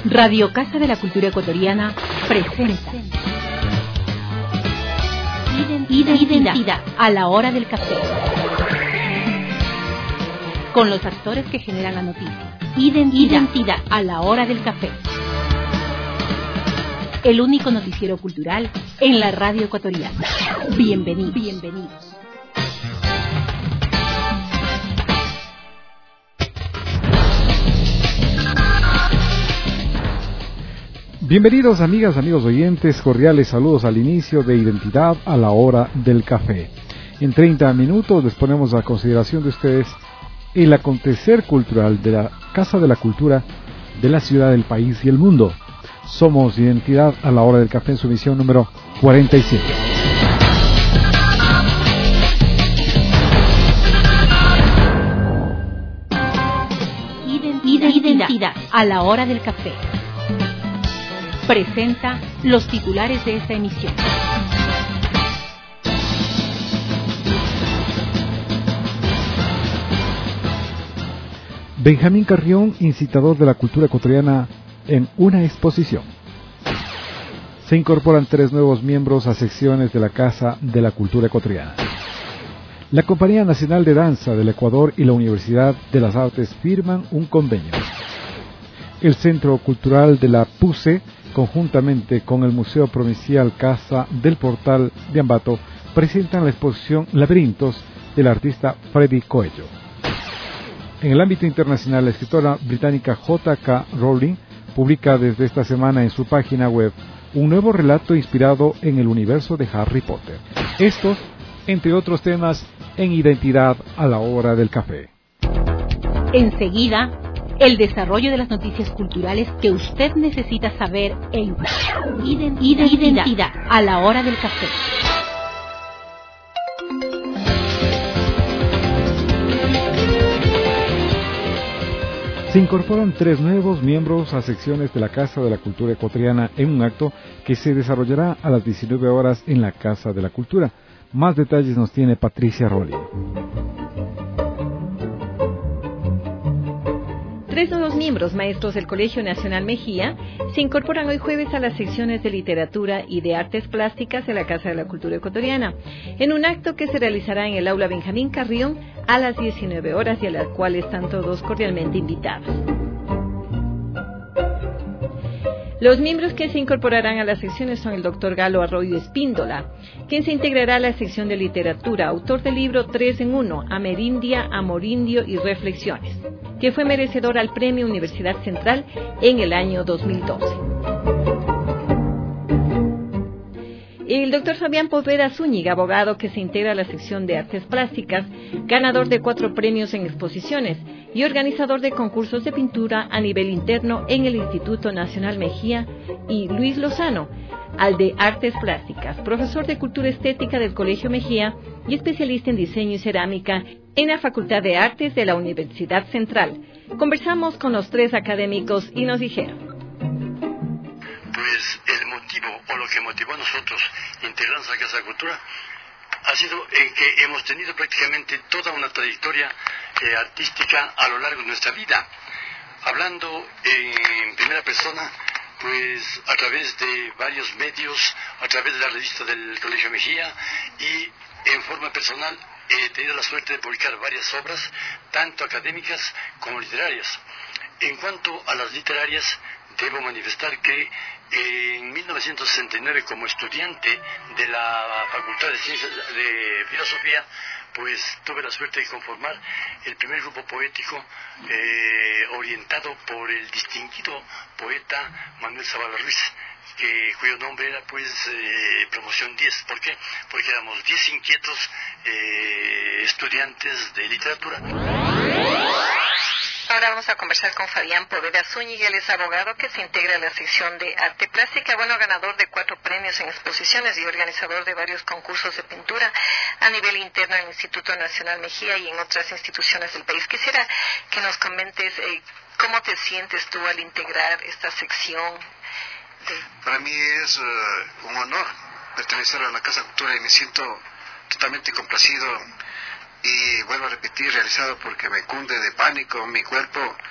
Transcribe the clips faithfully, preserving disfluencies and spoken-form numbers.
Radio Casa de la Cultura Ecuatoriana presenta Identidad, Identidad a la hora del café. Con los actores que generan la noticia. Identidad, Identidad a la hora del café. El único noticiero cultural en la radio ecuatoriana. Bienvenidos. Bienvenidos. Bienvenidos amigas, amigos oyentes, cordiales saludos al inicio de Identidad a la hora del café. En treinta minutos les ponemos a consideración de ustedes el acontecer cultural de la Casa de la Cultura de la ciudad, del país y el mundo. Somos Identidad a la hora del café en su emisión número cuarenta y siete. Identidad a la hora del café. Presenta los titulares de esta emisión. Benjamín Carrión, incitador de la cultura ecuatoriana en una exposición. Se incorporan tres nuevos miembros a secciones de la Casa de la Cultura Ecuatoriana. La Compañía Nacional de Danza del Ecuador y la Universidad de las Artes firman un convenio. El Centro Cultural de la P U C E, conjuntamente con el Museo Provincial Casa del Portal de Ambato, presentan la exposición Laberintos del artista Freddie Coelho. En el ámbito internacional, la escritora británica J K Rowling publica desde esta semana en su página web un nuevo relato inspirado en el universo de Harry Potter. Estos, entre otros temas, en Identidad a la hora del café. Enseguida, el desarrollo de las noticias culturales que usted necesita saber en Identidad, Identidad a la hora del café. Se incorporan tres nuevos miembros a secciones de la Casa de la Cultura Ecuatoriana en un acto que se desarrollará a las diecinueve horas en la Casa de la Cultura. Más detalles nos tiene Patricia Rolli. Tres nuevos miembros maestros del Colegio Nacional Mejía se incorporan hoy jueves a las secciones de literatura y de artes plásticas de la Casa de la Cultura Ecuatoriana, en un acto que se realizará en el aula Benjamín Carrión a las diecinueve horas y a la cual están todos cordialmente invitados. Los miembros que se incorporarán a las secciones son el doctor Galo Arroyo Espíndola, quien se integrará a la sección de literatura, autor del libro Tres en Uno, Amerindia, Amorindio y Reflexiones, que fue merecedor al Premio Universidad Central en el año dos mil doce. El doctor Fabián Poveda Zúñiga, abogado que se integra a la sección de artes plásticas, ganador de cuatro premios en exposiciones y organizador de concursos de pintura a nivel interno en el Instituto Nacional Mejía, y Luis Lozano, al de artes plásticas, profesor de cultura estética del Colegio Mejía y especialista en diseño y cerámica en la Facultad de Artes de la Universidad Central. Conversamos con los tres académicos y nos dijeron: Pues el motivo o lo que motivó a nosotros integrarnos a la Casa de la Cultura ha sido en que hemos tenido prácticamente toda una trayectoria eh, artística a lo largo de nuestra vida. Hablando en primera persona, pues a través de varios medios, a través de la revista del Colegio Mejía, y en forma personal he tenido la suerte de publicar varias obras, tanto académicas como literarias. En cuanto a las literarias, debo manifestar que en mil novecientos sesenta y nueve, como estudiante de la Facultad de Ciencias de Filosofía, pues tuve la suerte de conformar el primer grupo poético eh, orientado por el distinguido poeta Manuel Zavala Ruiz, que, cuyo nombre era pues eh, Promoción diez. ¿Por qué? Porque éramos diez inquietos eh, estudiantes de literatura. Ahora vamos a conversar con Fabián Poveda Zúñiga. Él es abogado que se integra a la sección de arte plástica, bueno, ganador de cuatro premios en exposiciones y organizador de varios concursos de pintura a nivel interno en el Instituto Nacional Mejía y en otras instituciones del país. Quisiera que nos comentes eh, cómo te sientes tú al integrar esta sección. De... Para mí es uh, un honor pertenecer a la Casa de Cultura y me siento totalmente complacido y vuelvo a repetir, realizado porque me cunde de pánico mi cuerpo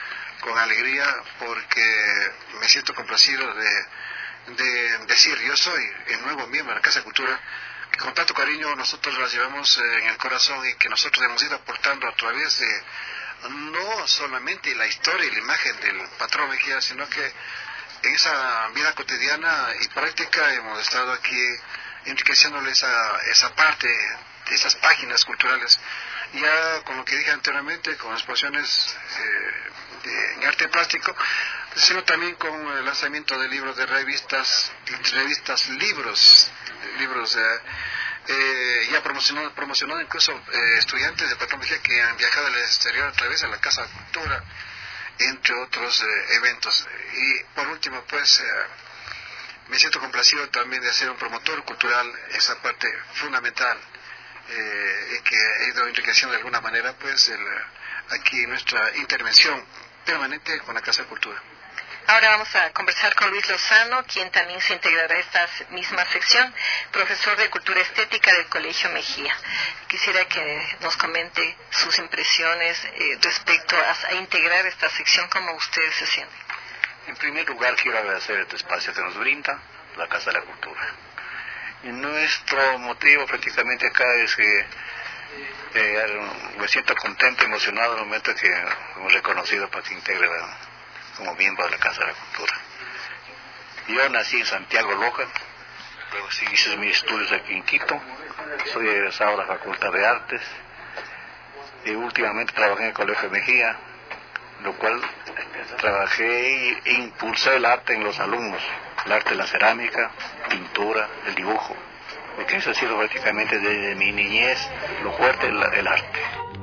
con alegría porque me siento complacido de, de decir yo soy el nuevo miembro de la Casa de Cultura, que con tanto cariño nosotros la llevamos en el corazón y que nosotros hemos ido aportando a través de no solamente la historia y la imagen del patrón Mejía, sino que en esa vida cotidiana y práctica hemos estado aquí enriqueciéndole esa, esa parte de esas páginas culturales, ya con lo que dije anteriormente, con exposiciones eh, de, en arte plástico, sino también con el lanzamiento de libros, de revistas, revistas libros, libros eh, eh, ya promocionado, promocionado incluso eh, estudiantes de Patrón Mejía que han viajado al exterior a través de la Casa de Cultura, entre otros eh, eventos. Y por último, pues eh, me siento complacido también de ser un promotor cultural, esa parte fundamental eh, que ha ido enriqueciendo de alguna manera pues el, aquí nuestra intervención permanente con la Casa de Cultura. Ahora vamos a conversar con Luis Lozano, quien también se integrará a esta misma sección, profesor de Cultura Estética del Colegio Mejía. Quisiera que nos comente sus impresiones eh, respecto a, a integrar esta sección, cómo ustedes se sienten. En primer lugar, quiero agradecer este espacio que nos brinda la Casa de la Cultura. Y nuestro motivo prácticamente acá es que eh, me siento contento, emocionado en el momento que hemos reconocido para que integre la, como miembro de la Casa de la Cultura. Yo nací en Santiago Loja, luego sí hice mis estudios aquí en Quito, soy egresado de la Facultad de Artes y últimamente trabajé en el Colegio Mejía, lo cual trabajé e impulsé el arte en los alumnos, el arte de la cerámica, pintura, el dibujo, porque eso ha sido prácticamente desde mi niñez lo fuerte del arte.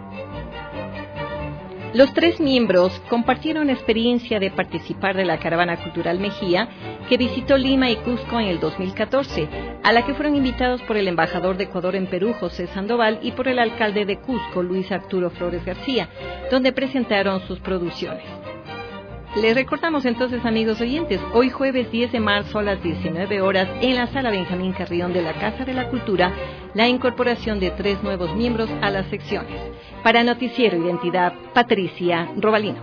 Los tres miembros compartieron experiencia de participar de la Caravana Cultural Mejía, que visitó Lima y Cusco en el dos mil catorce, a la que fueron invitados por el embajador de Ecuador en Perú, José Sandoval, y por el alcalde de Cusco, Luis Arturo Flores García, donde presentaron sus producciones. Les recordamos entonces, amigos oyentes, hoy jueves diez de marzo a las diecinueve horas en la Sala Benjamín Carrión de la Casa de la Cultura, la incorporación de tres nuevos miembros a las secciones. Para Noticiero Identidad, Patricia Robalino.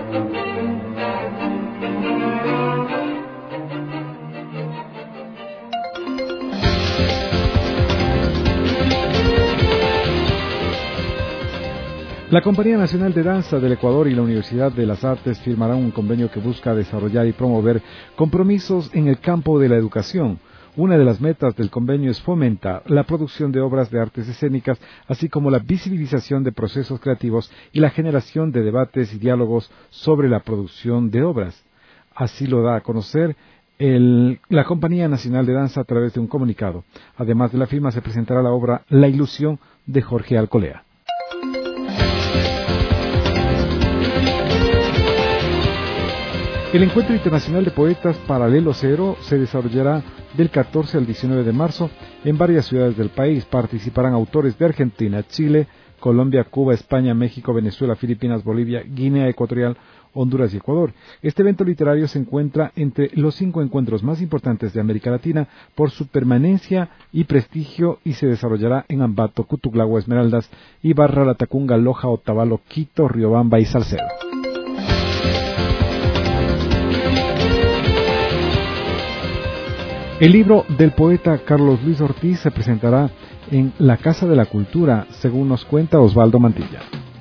La Compañía Nacional de Danza del Ecuador y la Universidad de las Artes firmarán un convenio que busca desarrollar y promover compromisos en el campo de la educación. Una de las metas del convenio es fomentar la producción de obras de artes escénicas, así como la visibilización de procesos creativos y la generación de debates y diálogos sobre la producción de obras. Así lo da a conocer el, la Compañía Nacional de Danza a través de un comunicado. Además de la firma se presentará la obra La Ilusión de Jorge Alcolea. El Encuentro Internacional de Poetas Paralelo Cero se desarrollará del catorce al diecinueve de marzo en varias ciudades del país. Participarán autores de Argentina, Chile, Colombia, Cuba, España, México, Venezuela, Filipinas, Bolivia, Guinea Ecuatorial, Honduras y Ecuador. Este evento literario se encuentra entre los cinco encuentros más importantes de América Latina por su permanencia y prestigio y se desarrollará en Ambato, Cutuglagua, Esmeraldas, Ibarra, Latacunga, Loja, Otavalo, Quito, Riobamba y Salcedo. El libro del poeta Carlos Luis Ortiz se presentará en la Casa de la Cultura, según nos cuenta Osvaldo Mantilla.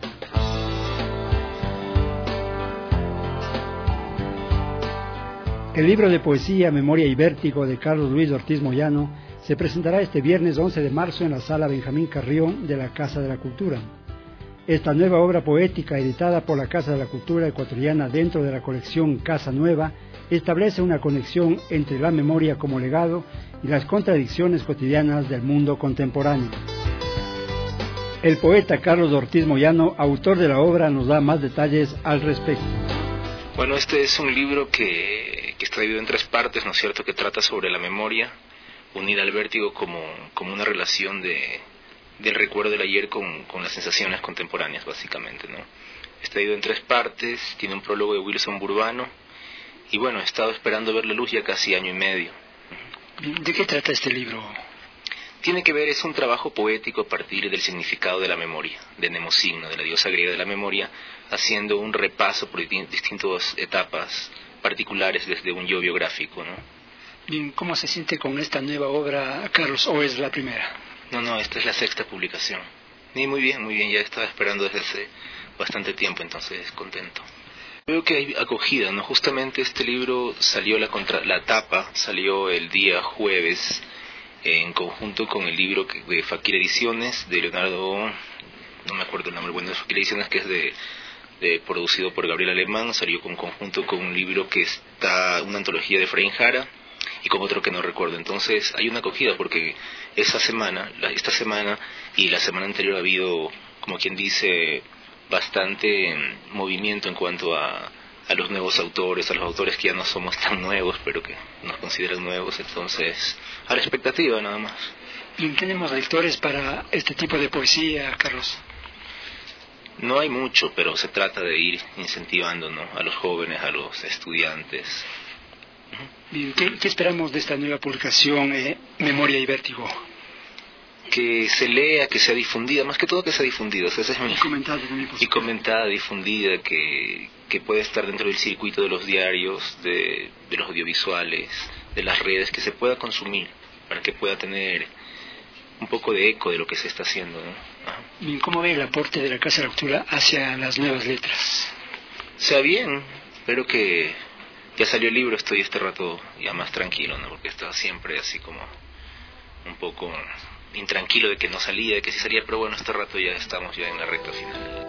El libro de poesía, memoria y vértigo de Carlos Luis Ortiz Moyano se presentará este viernes once de marzo en la Sala Benjamín Carrión de la Casa de la Cultura. Esta nueva obra poética, editada por la Casa de la Cultura Ecuatoriana dentro de la colección Casa Nueva, establece una conexión entre la memoria como legado y las contradicciones cotidianas del mundo contemporáneo. El poeta Carlos Ortiz Moyano, autor de la obra, nos da más detalles al respecto. Bueno, este es un libro que, que está dividido en tres partes, ¿no es cierto?, que trata sobre la memoria, unida al vértigo como, como una relación de, del recuerdo del ayer con, con las sensaciones contemporáneas, básicamente, ¿no? Está dividido en tres partes, tiene un prólogo de Wilson Burbano, y bueno, he estado esperando ver la luz ya casi año y medio. ¿De qué trata este libro? tiene que ver, es un trabajo poético a partir del significado de la memoria, de Mnemosyne, de la diosa griega de la memoria, haciendo un repaso por distintas etapas particulares desde un yo biográfico, ¿no? Bien, ¿cómo se siente con esta nueva obra, Carlos, o es la primera? No, no, esta es la sexta publicación. Y muy bien, muy bien, ya estaba esperando desde hace bastante tiempo, entonces contento. Veo que hay acogida, ¿no? Justamente este libro salió, la, contra, la tapa salió el día jueves, en conjunto con el libro de Fakir Ediciones, de Leonardo, no me acuerdo el nombre, bueno, de Fakir Ediciones, que es de, de producido por Gabriel Alemán, salió con conjunto con un libro que está, una antología de Efraín Jara, y con otro que no recuerdo. Entonces hay una acogida, porque esa semana, la, esta semana y la semana anterior ha habido, como quien dice, bastante movimiento en cuanto a, a los nuevos autores, a los autores que ya no somos tan nuevos, pero que nos consideran nuevos. Entonces, a la expectativa nada más. ¿Y tenemos lectores para este tipo de poesía, Carlos? No hay mucho, pero se trata de ir incentivando, ¿no?, a los jóvenes, a los estudiantes. Bien, ¿qué, qué esperamos de esta nueva publicación, eh, Memoria y Vértigo? Que se lea, que sea difundida, más que todo que sea difundida. O sea, esa es mi... Y comentada también. Y comentada, difundida, que, que puede estar dentro del circuito de los diarios, de, de los audiovisuales, de las redes, que se pueda consumir, para que pueda tener un poco de eco de lo que se está haciendo, ¿no? Ajá. Bien, ¿cómo ve el aporte de la Casa de la Cultura hacia las nuevas letras? Sea bien, espero que ya salió el libro, estoy este rato ya más tranquilo, ¿no? Porque estaba siempre así como un poco intranquilo de que no salía, de que sí salía, pero bueno, este rato ya estamos ya en la recta final.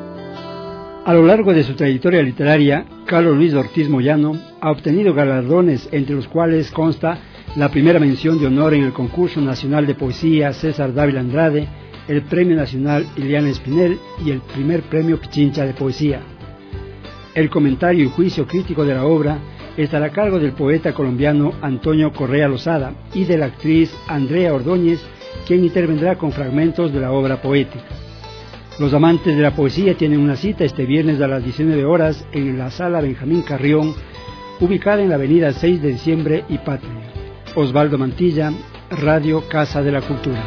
A lo largo de su trayectoria literaria, Carlos Luis Ortiz Moyano ha obtenido galardones, entre los cuales consta la primera mención de honor en el Concurso Nacional de Poesía César Dávila Andrade, el Premio Nacional Iliana Espinel y el primer Premio Pichincha de Poesía. El comentario y juicio crítico de la obra estará a cargo del poeta colombiano Antonio Correa Lozada y de la actriz Andrea Ordóñez, quien intervendrá con fragmentos de la obra poética. Los amantes de la poesía tienen una cita este viernes a las diecinueve horas en la Sala Benjamín Carrión, ubicada en la avenida seis de diciembre y Patria. Osvaldo Mantilla, Radio Casa de la Cultura.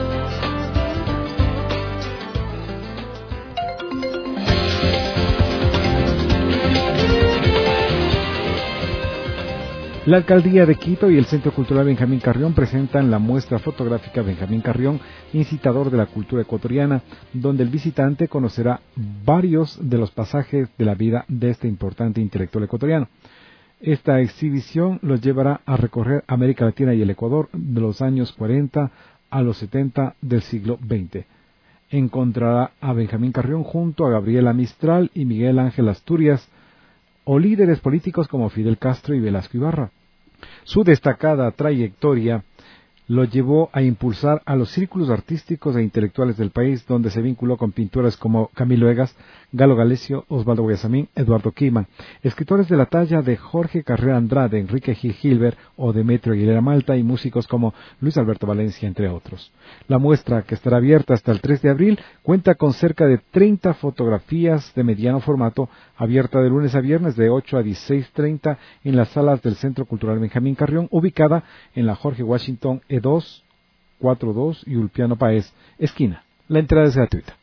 La Alcaldía de Quito y el Centro Cultural Benjamín Carrión presentan la muestra fotográfica Benjamín Carrión, incitador de la cultura ecuatoriana, donde el visitante conocerá varios de los pasajes de la vida de este importante intelectual ecuatoriano. Esta exhibición los llevará a recorrer América Latina y el Ecuador de los años cuarenta a los setenta del siglo veinte. Encontrará a Benjamín Carrión junto a Gabriela Mistral y Miguel Ángel Asturias, o líderes políticos como Fidel Castro y Velasco Ibarra. Su destacada trayectoria lo llevó a impulsar a los círculos artísticos e intelectuales del país, donde se vinculó con pintores como Camilo Egas, Galo Galecio, Osvaldo Guayasamín, Eduardo Kiman, escritores de la talla de Jorge Carrera Andrade, Enrique Gil Gilbert o Demetrio Aguilera Malta y músicos como Luis Alberto Valencia, entre otros. La muestra, que estará abierta hasta el tres de abril, cuenta con cerca de treinta fotografías de mediano formato, abierta de lunes a viernes de ocho a dieciséis treinta en las salas del Centro Cultural Benjamín Carrión, ubicada en la Jorge Washington E dos, cuatro dos y Ulpiano Páez, esquina. La entrada es gratuita.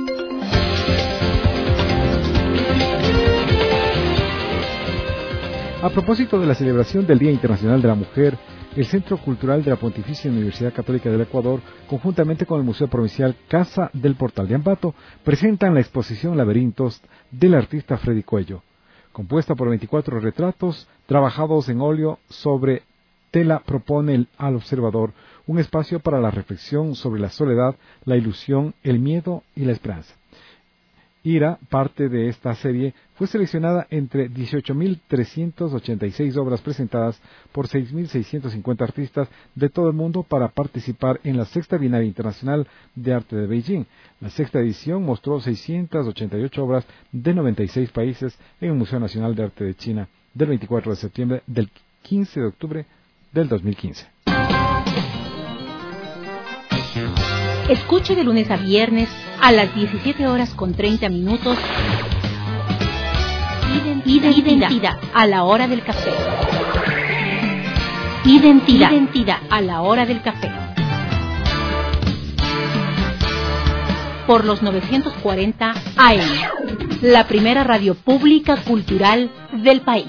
A propósito de la celebración del Día Internacional de la Mujer, el Centro Cultural de la Pontificia Universidad Católica del Ecuador, conjuntamente con el Museo Provincial Casa del Portal de Ambato, presentan la exposición Laberintos del artista Freddy Cuello, compuesta por veinticuatro retratos trabajados en óleo sobre tela. Propone al observador un espacio para la reflexión sobre la soledad, la ilusión, el miedo y la esperanza. Ira, parte de esta serie, fue seleccionada entre dieciocho mil trescientas ochenta y seis obras presentadas por seis mil seiscientos cincuenta artistas de todo el mundo para participar en la Sexta Bienal Internacional de Arte de Beijing. La sexta edición mostró seiscientas ochenta y ocho obras de noventa y seis países en el Museo Nacional de Arte de China del veinticuatro de septiembre del quince de octubre del dos mil quince. Escuche de lunes a viernes a las diecisiete horas con treinta minutos Identidad, Identidad a la hora del café. Identidad, Identidad a la hora del café. por los novecientos cuarenta A M, la primera radio pública cultural del país.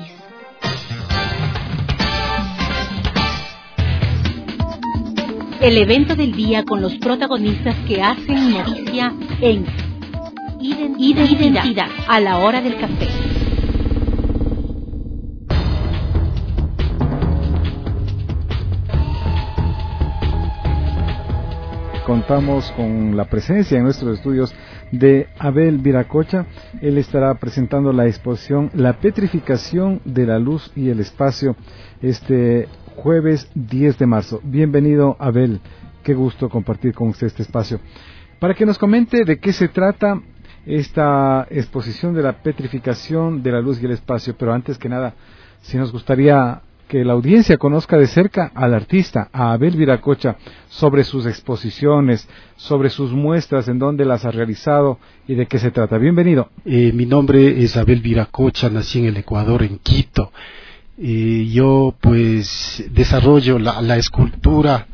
El evento del día con los protagonistas que hacen noticia en Identidad, Identidad a la hora del café. Contamos con la presencia en nuestros estudios de Abel Viracocha. Él estará presentando la exposición La petrificación de la luz y el espacio este jueves diez de marzo. Bienvenido, Abel. Qué gusto compartir con usted este espacio. Para que nos comente de qué se trata esta exposición de la petrificación de la luz y el espacio, pero antes que nada, si nos gustaría que la audiencia conozca de cerca al artista, a Abel Viracocha, sobre sus exposiciones, sobre sus muestras, en dónde las ha realizado y de qué se trata. Bienvenido. Eh, mi nombre es Abel Viracocha, nací en el Ecuador, en Quito. Eh, yo pues desarrollo la, la escultura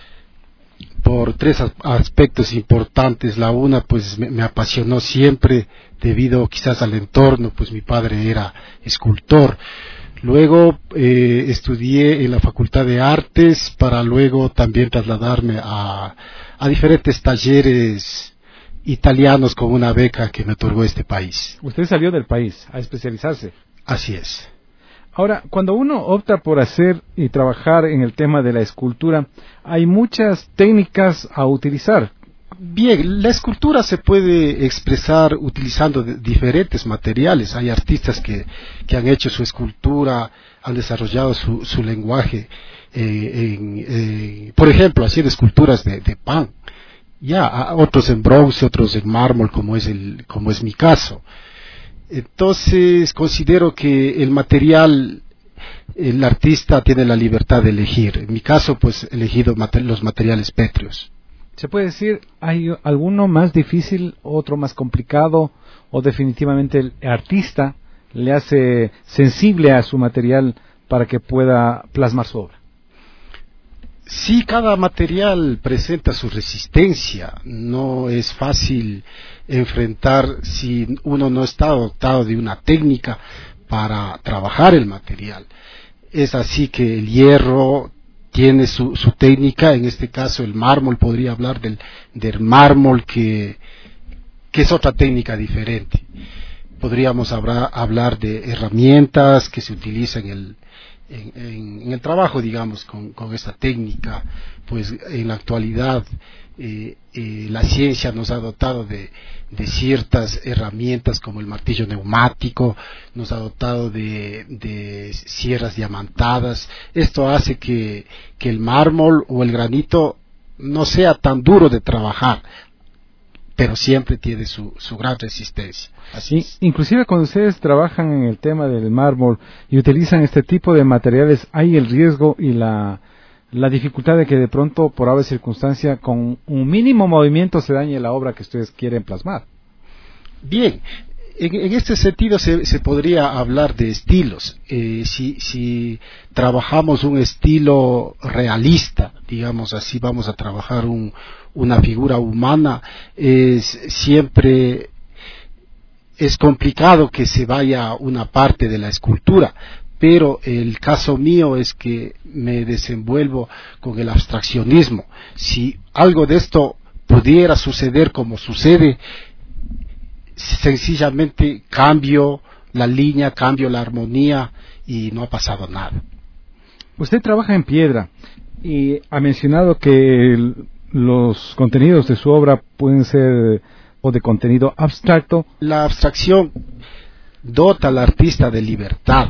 por tres aspectos importantes. La una, pues me, me apasionó siempre debido quizás al entorno, pues mi padre era escultor. Luego eh, estudié en la Facultad de Artes para luego también trasladarme a, a diferentes talleres italianos con una beca que me otorgó este país. Usted salió del país a especializarse. Así es. Ahora, cuando uno opta por hacer y trabajar en el tema de la escultura, hay muchas técnicas a utilizar. Bien, la escultura se puede expresar utilizando diferentes materiales. Hay artistas que, que han hecho su escultura, han desarrollado su, su lenguaje, eh, en, eh, por ejemplo, haciendo esculturas de, de pan. Ya, otros en bronce, otros en mármol, como es el, como es mi caso. Entonces, considero que el material, el artista tiene la libertad de elegir. En mi caso, pues, he elegido mater- los materiales pétreos. ¿Se puede decir, hay alguno más difícil, otro más complicado, o definitivamente el artista le hace sensible a su material para que pueda plasmar su obra? Sí, cada material presenta su resistencia. No es fácil enfrentar si uno no está dotado de una técnica para trabajar el material. Es así que el hierro tiene su, su técnica. En este caso el mármol, podría hablar del, del mármol que, que es otra técnica diferente. Podríamos hablar, hablar de herramientas que se utilizan en el, en, en, en el trabajo, digamos, con, con esta técnica. Pues en la actualidad eh, eh, la ciencia nos ha dotado de, de ciertas herramientas como el martillo neumático, nos ha dotado de, de sierras diamantadas. Esto hace que, que el mármol o el granito no sea tan duro de trabajar, pero siempre tiene su, su gran resistencia. Así es. Inclusive cuando ustedes trabajan en el tema del mármol y utilizan este tipo de materiales, hay el riesgo y la, la dificultad de que de pronto, por ave circunstancia, con un mínimo movimiento se dañe la obra que ustedes quieren plasmar. Bien, en, en este sentido se, se podría hablar de estilos. Eh, si, si trabajamos un estilo realista, digamos así, vamos a trabajar un, una figura humana, es siempre es complicado que se vaya una parte de la escultura, pero el caso mío es que me desenvuelvo con el abstraccionismo. Si algo de esto pudiera suceder como sucede, sencillamente cambio la línea, cambio la armonía y no ha pasado nada. Usted trabaja en piedra y ha mencionado que el, los contenidos de su obra pueden ser o de contenido abstracto. La abstracción dota al artista de libertad.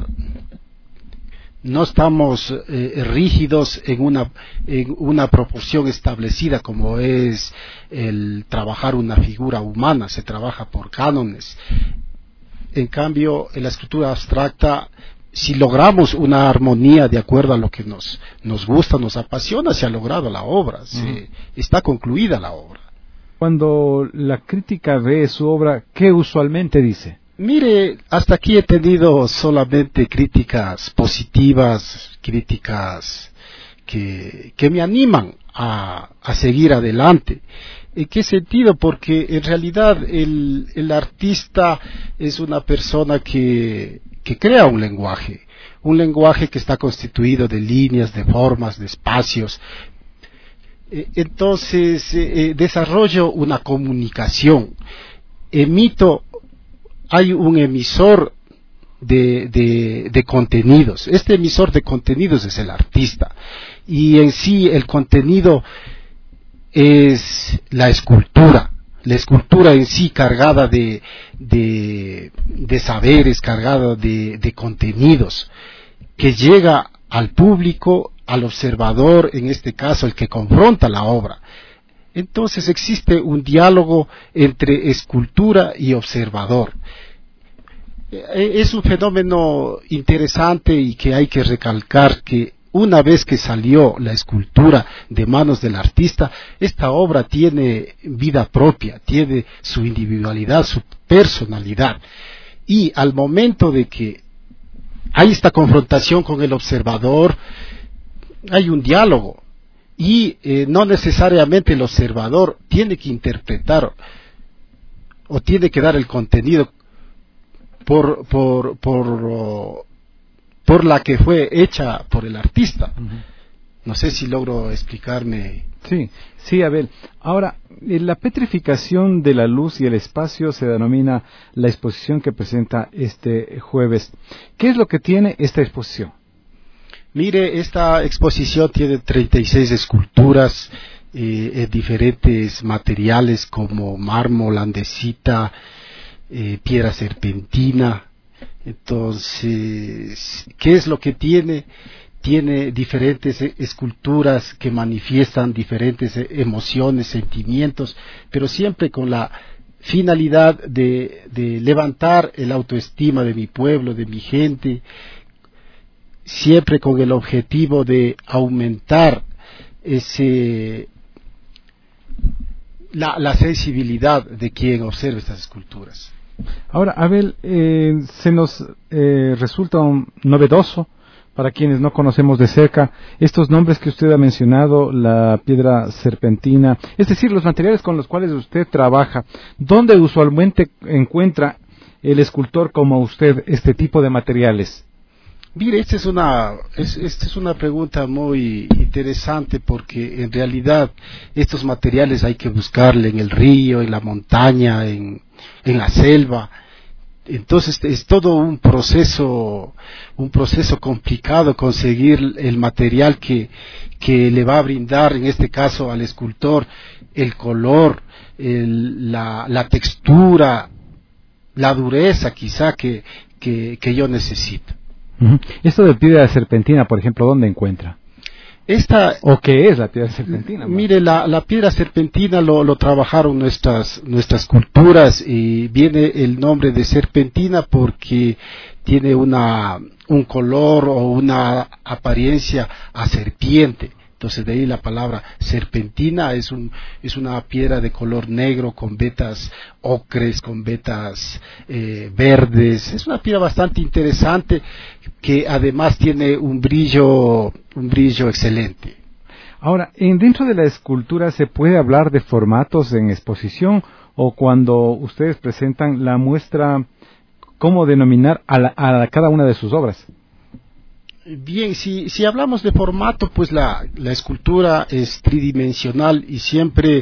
No estamos eh, rígidos en una, en una proporción establecida como es el trabajar una figura humana, se trabaja por cánones. En cambio, en la escultura abstracta, si logramos una armonía de acuerdo a lo que nos, nos gusta, nos apasiona, se ha logrado la obra, se, uh-huh. está concluida la obra. Cuando la crítica ve su obra, ¿qué usualmente dice? Mire, hasta aquí he tenido solamente críticas positivas, críticas que, que me animan a, a seguir adelante. ¿En qué sentido? Porque en realidad el, el artista es una persona que, que crea un lenguaje, un lenguaje que está constituido de líneas, de formas, de espacios. Entonces eh, desarrollo una comunicación, emito, hay un emisor de, de, de contenidos. Este emisor de contenidos es el artista, y en sí el contenido es la escultura, la escultura en sí cargada de, de, de saberes, cargada de, de contenidos, que llega al público, al observador, en este caso el que confronta la obra. Entonces existe un diálogo entre escultura y observador. Es un fenómeno interesante y que hay que recalcar que una vez que salió la escultura de manos del artista, esta obra tiene vida propia, tiene su individualidad, su personalidad. Y al momento de que hay esta confrontación con el observador, hay un diálogo, y eh, no necesariamente el observador tiene que interpretar o tiene que dar el contenido por por por por la que fue hecha por el artista. Uh-huh. No sé si logro explicarme. Sí, sí, Abel. Ahora, la petrificación de la luz y el espacio se denomina la exposición que presenta este jueves. ¿Qué es lo que tiene esta exposición? Mire, esta exposición tiene treinta y seis esculturas eh, en diferentes materiales como mármol, andesita, eh, piedra serpentina. Entonces, ¿qué es lo que tiene? Tiene diferentes esculturas que manifiestan diferentes emociones, sentimientos, pero siempre con la finalidad de, de levantar el autoestima de mi pueblo, de mi gente, siempre con el objetivo de aumentar ese la, la sensibilidad de quien observa estas esculturas. Ahora, Abel, eh, se nos eh, resulta un novedoso para quienes no conocemos de cerca estos nombres que usted ha mencionado, la piedra serpentina, es decir, los materiales con los cuales usted trabaja. ¿Dónde usualmente encuentra el escultor como usted este tipo de materiales? Mire, esta es una es, esta es una pregunta muy interesante, porque en realidad estos materiales hay que buscarle en el río, en la montaña, en, en la selva. Entonces es todo un proceso un proceso complicado conseguir el material que que le va a brindar, en este caso al escultor, el color, el, la, la textura, la dureza quizá que que, que yo necesito. Uh-huh. Esto de piedra serpentina, por ejemplo, ¿dónde encuentra? Esta, ¿O qué es la piedra serpentina? Mire, la, la piedra serpentina lo, lo trabajaron nuestras nuestras culturas, y viene el nombre de serpentina porque tiene una un color o una apariencia a serpiente. Entonces de ahí la palabra serpentina. Es un es una piedra de color negro con vetas ocres, con vetas eh, verdes. Es una piedra bastante interesante que además tiene un brillo un brillo excelente. Ahora, en, dentro de la escultura, ¿se puede hablar de formatos en exposición, o cuando ustedes presentan la muestra, cómo denominar a, la, a cada una de sus obras? Bien, si, si hablamos de formato, pues la, la escultura es tridimensional y siempre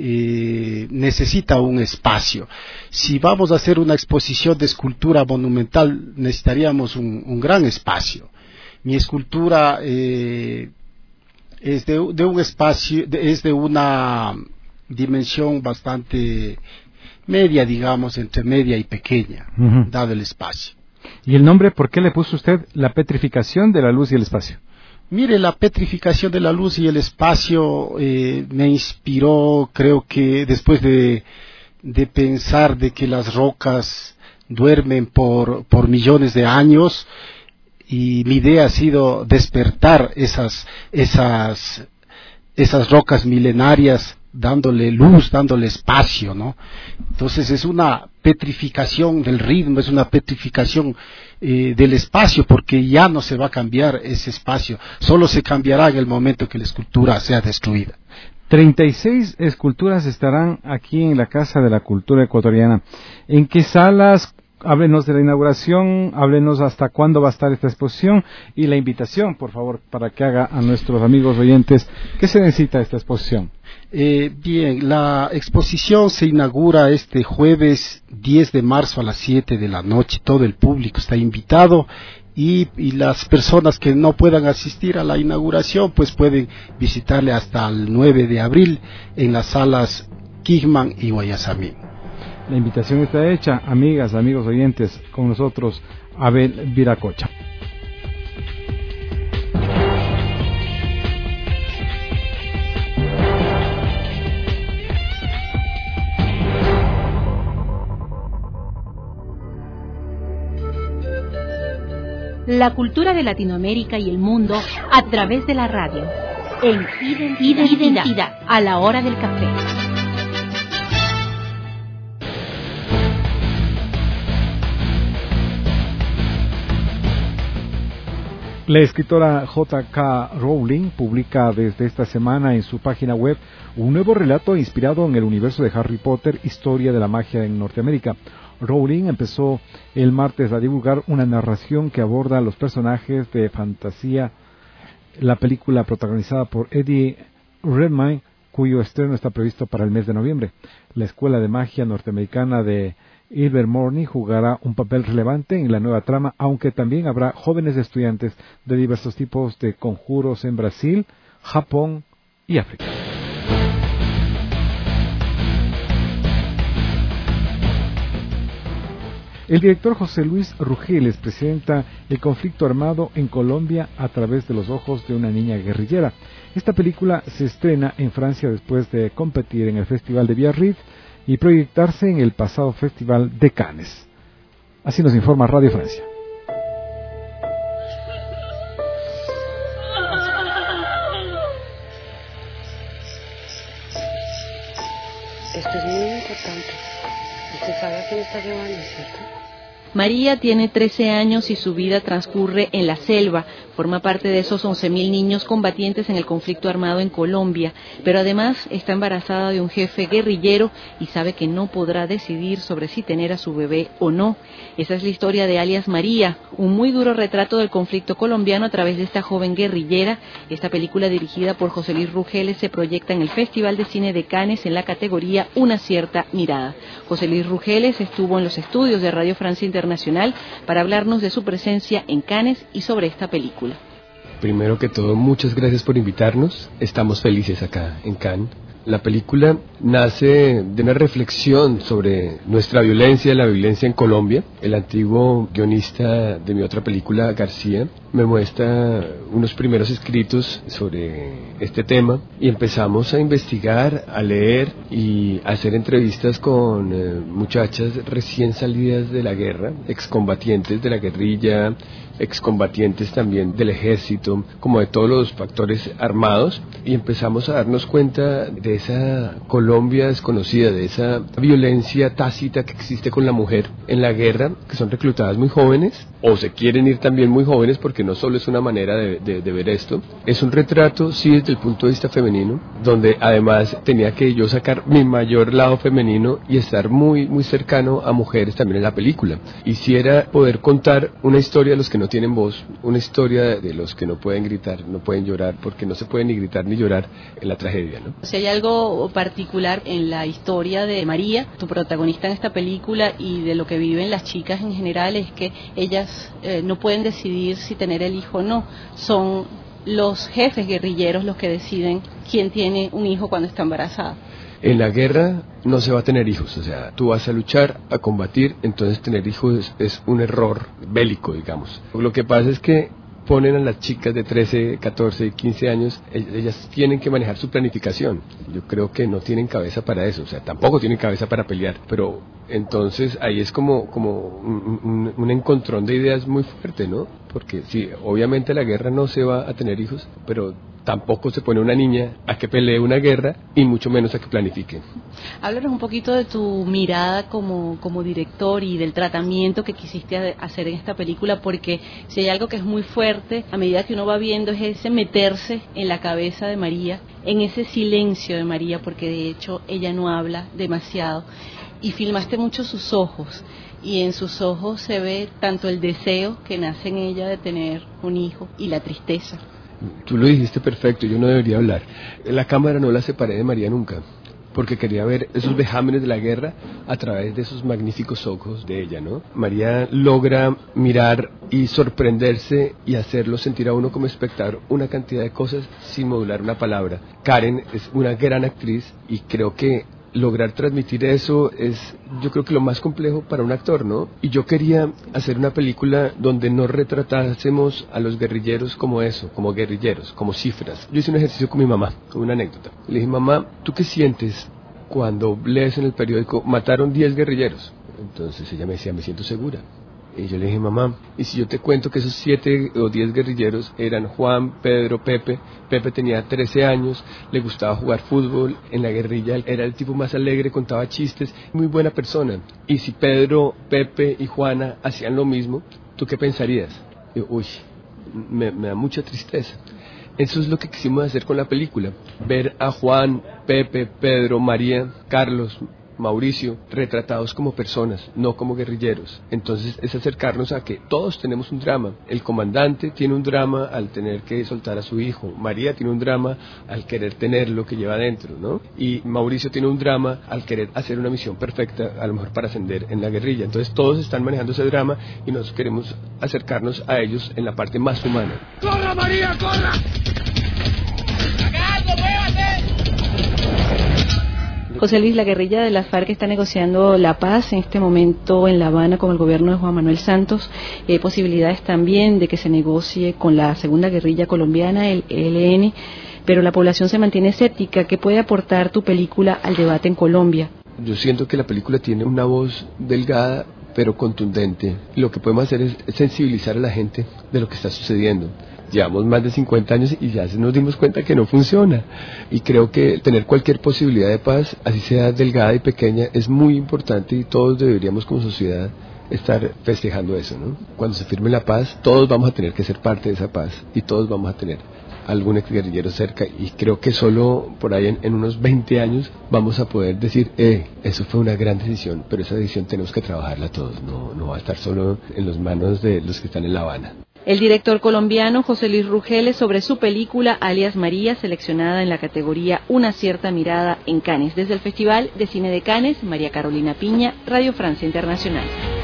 eh, necesita un espacio. Si vamos a hacer una exposición de escultura monumental, necesitaríamos un, un gran espacio. Mi escultura eh, es de, de un espacio, de, es de una dimensión bastante media, digamos, entre media y pequeña, uh-huh. dado el espacio. ¿Y el nombre, por qué le puso usted la petrificación de la luz y el espacio? Mire, la petrificación de la luz y el espacio eh, me inspiró, creo que después de, de pensar de que las rocas duermen por, por millones de años, y mi idea ha sido despertar esas, esas, esas rocas milenarias, dándole luz, dándole espacio, ¿no? Entonces es una petrificación del ritmo, es una petrificación eh, del espacio, porque ya no se va a cambiar ese espacio, solo se cambiará en el momento que la escultura sea destruida. treinta y seis esculturas estarán aquí en la Casa de la Cultura Ecuatoriana. ¿En qué salas? Háblenos de la inauguración, háblenos hasta cuándo va a estar esta exposición y la invitación, por favor, para que haga a nuestros amigos oyentes qué se necesita esta exposición. Eh, bien, la exposición se inaugura este jueves diez de marzo a las siete de la noche. Todo el público está invitado y, y las personas que no puedan asistir a la inauguración pues pueden visitarle hasta el nueve de abril en las salas Kigman y Guayasamín. La invitación está hecha, amigas, amigos oyentes, con nosotros Abel Viracocha. La cultura de Latinoamérica y el mundo a través de la radio, en Identidad, Identidad a la hora del café. La escritora J K Rowling publica desde esta semana en su página web un nuevo relato inspirado en el universo de Harry Potter, Historia de la Magia en Norteamérica. Rowling empezó el martes a divulgar una narración que aborda los personajes de fantasía, la película protagonizada por Eddie Redmayne, cuyo estreno está previsto para el mes de noviembre. La Escuela de Magia Norteamericana de Ilvermorny jugará un papel relevante en la nueva trama, aunque también habrá jóvenes estudiantes de diversos tipos de conjuros en Brasil, Japón y África. El director José Luis Rugeles presenta el conflicto armado en Colombia a través de los ojos de una niña guerrillera. Esta película se estrena en Francia después de competir en el Festival de Biarritz y proyectarse en el pasado Festival de Cannes. Así nos informa Radio Francia. Esto es muy importante. Usted sabe a quién está llevando, ¿cierto? María tiene trece años y su vida transcurre en la selva. Forma parte de esos once mil niños combatientes en el conflicto armado en Colombia, pero además está embarazada de un jefe guerrillero y sabe que no podrá decidir sobre si tener a su bebé o no. Esa es la historia de Alias María, un muy duro retrato del conflicto colombiano a través de esta joven guerrillera. Esta película, dirigida por José Luis Rugeles, se proyecta en el Festival de Cine de Cannes en la categoría Una cierta mirada. José Luis Rugeles estuvo en los estudios de Radio Francia Internacional para hablarnos de su presencia en Cannes y sobre esta película. Primero que todo, muchas gracias por invitarnos. Estamos felices acá en Cannes. La película nace de una reflexión sobre nuestra violencia, la violencia en Colombia. El antiguo guionista de mi otra película, García, me muestra unos primeros escritos sobre este tema y empezamos a investigar, a leer y a hacer entrevistas con eh, muchachas recién salidas de la guerra, excombatientes de la guerrilla, excombatientes también del ejército, como de todos los factores armados, y empezamos a darnos cuenta de esa Colombia desconocida, de esa violencia tácita que existe con la mujer en la guerra, que son reclutadas muy jóvenes, o se quieren ir también muy jóvenes, porque no solo es una manera de, de, de ver esto, es un retrato, sí, desde el punto de vista femenino, donde además tenía que yo sacar mi mayor lado femenino y estar muy, muy cercano a mujeres también en la película. Quisiera poder contar una historia de los que no tienen voz, una historia de los que no pueden gritar, no pueden llorar, porque no se puede ni gritar ni llorar en la tragedia, ¿no? Si hay algo particular en la historia de María, tu protagonista en esta película, y de lo que viven las chicas en general, es que ellas eh, no pueden decidir si tener el hijo o no. Son los jefes guerrilleros los que deciden quién tiene un hijo cuando está embarazada. En la guerra no se va a tener hijos, o sea, tú vas a luchar, a combatir, entonces tener hijos es, es un error bélico, digamos. Lo que pasa es que ponen a las chicas de trece, catorce, quince años, ellas tienen que manejar su planificación. Yo creo que no tienen cabeza para eso, o sea, tampoco tienen cabeza para pelear, pero entonces ahí es como, como un, un, un encontrón de ideas muy fuerte, ¿no? porque sí, obviamente la guerra no se va a tener hijos, pero tampoco se pone una niña a que pelee una guerra y mucho menos a que planifique. Háblanos un poquito de tu mirada como, como director y del tratamiento que quisiste hacer en esta película, porque si hay algo que es muy fuerte a medida que uno va viendo es ese meterse en la cabeza de María, en ese silencio de María, porque de hecho ella no habla demasiado, y filmaste mucho sus ojos, y en sus ojos se ve tanto el deseo que nace en ella de tener un hijo y la tristeza. Tú lo dijiste perfecto, yo no debería hablar. La cámara no la separé de María nunca, porque quería ver esos vejámenes de la guerra a través de esos magníficos ojos de ella, ¿no? María logra mirar y sorprenderse y hacerlo sentir a uno como espectador una cantidad de cosas sin modular una palabra. Karen es una gran actriz y creo que lograr transmitir eso es, yo creo que lo más complejo para un actor, ¿no? Y yo quería hacer una película donde no retratásemos a los guerrilleros como eso, como guerrilleros, como cifras. Yo hice un ejercicio con mi mamá, con una anécdota. Le dije, mamá, ¿tú qué sientes cuando lees en el periódico, mataron diez guerrilleros? Entonces ella me decía, me siento segura. Y yo le dije, mamá, ¿y si yo te cuento que esos siete o diez guerrilleros eran Juan, Pedro, Pepe? Pepe tenía trece años, le gustaba jugar fútbol, en la guerrilla era el tipo más alegre, contaba chistes, muy buena persona. Y si Pedro, Pepe y Juana hacían lo mismo, ¿tú qué pensarías? Y yo, uy, me, me da mucha tristeza. Eso es lo que quisimos hacer con la película, ver a Juan, Pepe, Pedro, María, Carlos, Mauricio, retratados como personas, no como guerrilleros. Entonces es acercarnos a que todos tenemos un drama. El comandante tiene un drama al tener que soltar a su hijo, María tiene un drama al querer tener lo que lleva adentro, ¿no? Y Mauricio tiene un drama al querer hacer una misión perfecta, a lo mejor para ascender en la guerrilla. Entonces todos están manejando ese drama y nosotros queremos acercarnos a ellos en la parte más humana. ¡Corra, María, corra! ¡Acá, muévate! José Luis, la guerrilla de las FARC está negociando la paz en este momento en La Habana con el gobierno de Juan Manuel Santos. Hay posibilidades también de que se negocie con la segunda guerrilla colombiana, el E L N, pero la población se mantiene escéptica. ¿Qué puede aportar tu película al debate en Colombia? Yo siento que la película tiene una voz delgada pero contundente. Lo que podemos hacer es sensibilizar a la gente de lo que está sucediendo. Llevamos más de cincuenta años y ya nos dimos cuenta que no funciona. Y creo que tener cualquier posibilidad de paz, así sea delgada y pequeña, es muy importante y todos deberíamos como sociedad estar festejando eso, ¿no? Cuando se firme la paz, todos vamos a tener que ser parte de esa paz y todos vamos a tener algún exguerrillero cerca, y creo que solo por ahí en, en unos veinte años vamos a poder decir, eh, eso fue una gran decisión, pero esa decisión tenemos que trabajarla todos, no, no va a estar solo en las manos de los que están en La Habana. El director colombiano José Luis Rugeles sobre su película Alias María, seleccionada en la categoría Una cierta mirada en Cannes. Desde el Festival de Cine de Cannes, María Carolina Piña, Radio Francia Internacional.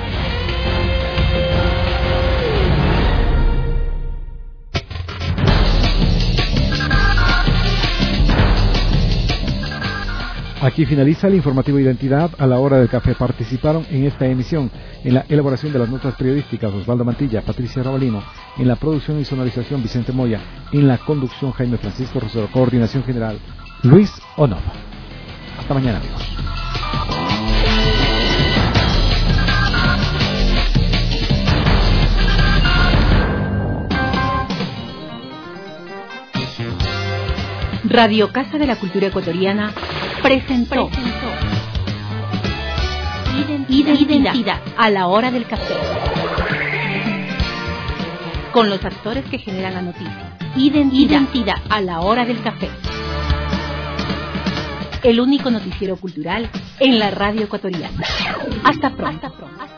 Aquí finaliza el informativo Identidad a la hora del café. Participaron en esta emisión en la elaboración de las notas periodísticas Osvaldo Mantilla, Patricia Rabalino, en la producción y sonorización Vicente Moya, en la conducción Jaime Francisco Rosero, coordinación general Luis Onova. Hasta mañana, amigos. Radio Casa de la Cultura Ecuatoriana presentó, presentó Identidad, Identidad a la hora del café, con los actores que generan la noticia. Identidad, Identidad a la hora del café, el único noticiero cultural en la radio ecuatoriana. Hasta pronto. Hasta pronto.